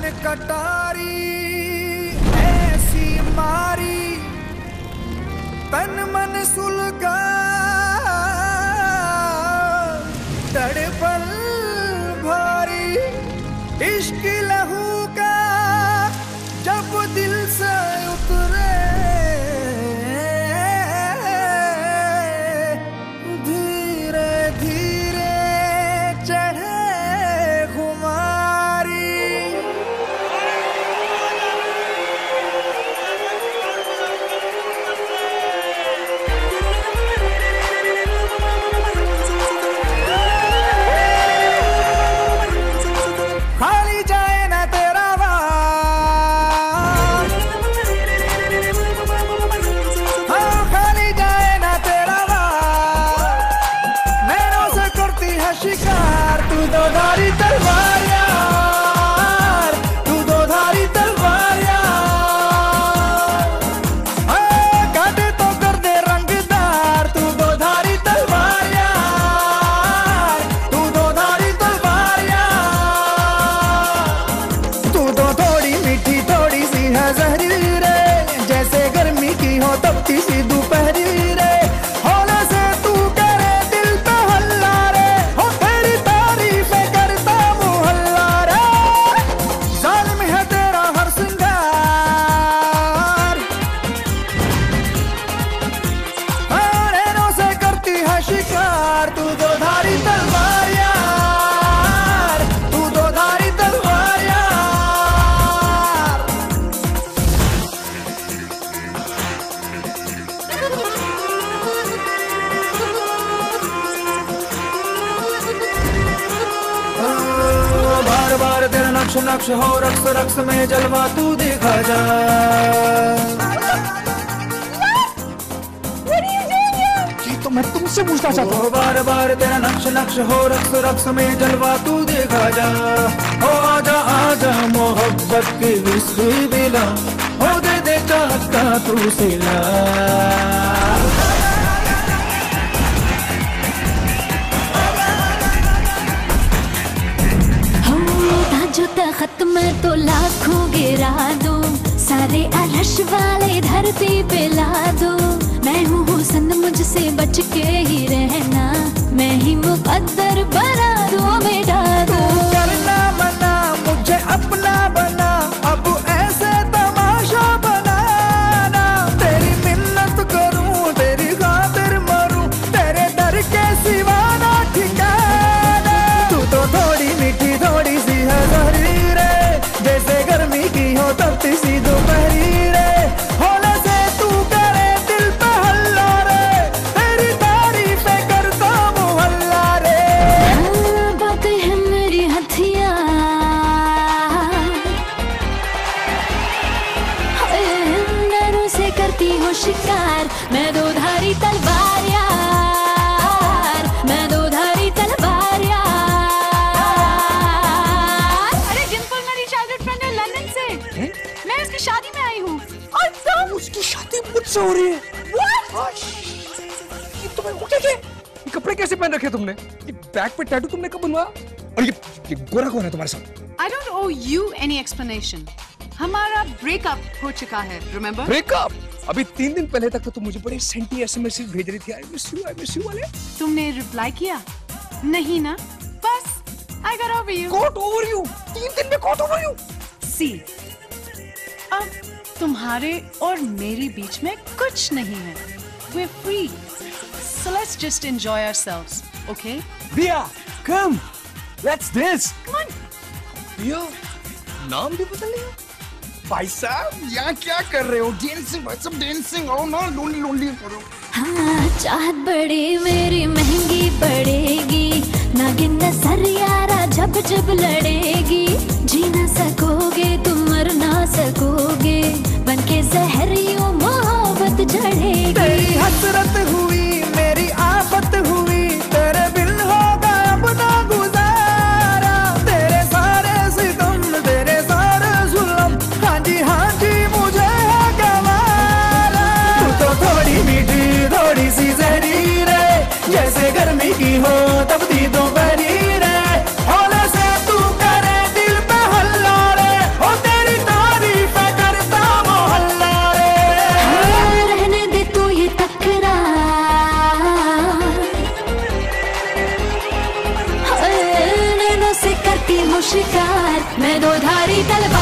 कटारी ऐसी मारी तन मन सुलगा तड़पल भारी इश्क लहू का जब दिल से उतरे धीरे धीरे चढ़े खुमारी। खाली जाए ना तेरा वार, हाँ खाली जाए ना तेरा वार, नैनों से करती है शिकार तू दो धारी तलवार यार, तू दो धारी तलवार यार, काटे तो कर दे रंगदार तू दो धारी तलवार यार, तू दो धारी तलवार यार। तू तो थोड़ी मीठी थोड़ी सी है जहरी रे, जैसे गर्मी की हो तपती सी दोपहरी रे, होने से तू करे दिल पे हल्ला रे, हो तेरी तारीफें करता मुहल्ला रे। जालिम है तेरा हर सिंगार, नैनों से करती है शिकार तू दो धारी तलवार यार, तू दो धारी तलवार यार। बार बार तेरा नक्श नक्श हो रक्स रक्स में जलवा तू दिखा जा। ये तो मैं तुमसे पूछना चाहता हूँ। बार बार तेरा नक्श नक्श हो रक्स रक्स में जलवा तू दिखा जा। ओ आजा आजा मोहब्बत की विस्की बिला, हो दे दे चाहत का तू सिला। ताजो तख्त में तो लाखों गिरा दूं, सारे अर्श वाले धरती पे ला दूं। मैं हूँ हुस्न मुझसे बच के ही रहना, मैं ही मुकद्दर बना दूं मिटा दूं। करना मना मुझे अपना बना, अब ऐसे तमाशा बनाना। तेरी मिन्नत करूं तेरी खातिर मरूं, तेरे डर के सिवा ना ठिकाना। तू तो थोड़ी मीठी थोड़ी सी है जहरी रे, जैसे गर्मी की हो तपती सी दोपहरी रे, होने से तू करे दिल पे हल्ला रे, तेरी तारीफें करता मुहल्ला रे। बात है मेरी हथियार, नैनों से करती हूँ शिकार, मैं दो धारी तलवार यार, मैं दो धारी तलवार यार। अरे डिम्पल मेरी चाइल्डहुड फ्रेंड है लंदन से, मैं उसकी शादी में आई हूँ। और तुम? उसकी शादी मुझसे हो रही है। ये तुम्हें उठे के? ये कपड़े कैसे पहन रखे तुमने? ये बैक पे टैटू तुमने कब बनवाया? और ये गोरा कौन है तुम्हारे साथ? I don't owe you any explanation. हमारा ब्रेकअप हो चुका है, remember? ब्रेकअप? अभी 3 दिन पहले तक तो तुम मुझे बड़े सेंटी एसएमएस भेज रही थी, आई मिस यू वाले। तुमने रिप्लाई किया? नहीं ना? बस I got over you. Got over you? 3 दिन में got over you? See, अब तुम्हारे और मेरे बीच में कुछ नहीं है. We're free. So let's just enjoy ourselves, okay? Bia, come. Let's dance. Come on. Bia, नाम भी बदल लिया? भाई साहब, यहाँ क्या कर रहे हो? Dancing, भाई साहब dancing. आओ ना, lonely करो. हाँ, चाहत बड़ी मेरी महंगी पड़ेगी, नागिन नजर यारा जब जब लड़ेगी, जी ना सकोगे तुम मर ना सकोगे, बनके जहर यूं मोहब्बत जड़ेगी। तेरी हसरत हुई मेरी आफत हुई, तेरे बिन होगा अब ना गुजारा, तेरे सारे सितम तेरे सारे जुल्म, हाँ जी मुझे है गवारा। तू तो थोड़ी मीठी थोड़ी सी जहरी रे, जैसे गर्मी की हो तपती दोपहरी रे, होने से तू करे दिल पे मैं दो धारी तलवार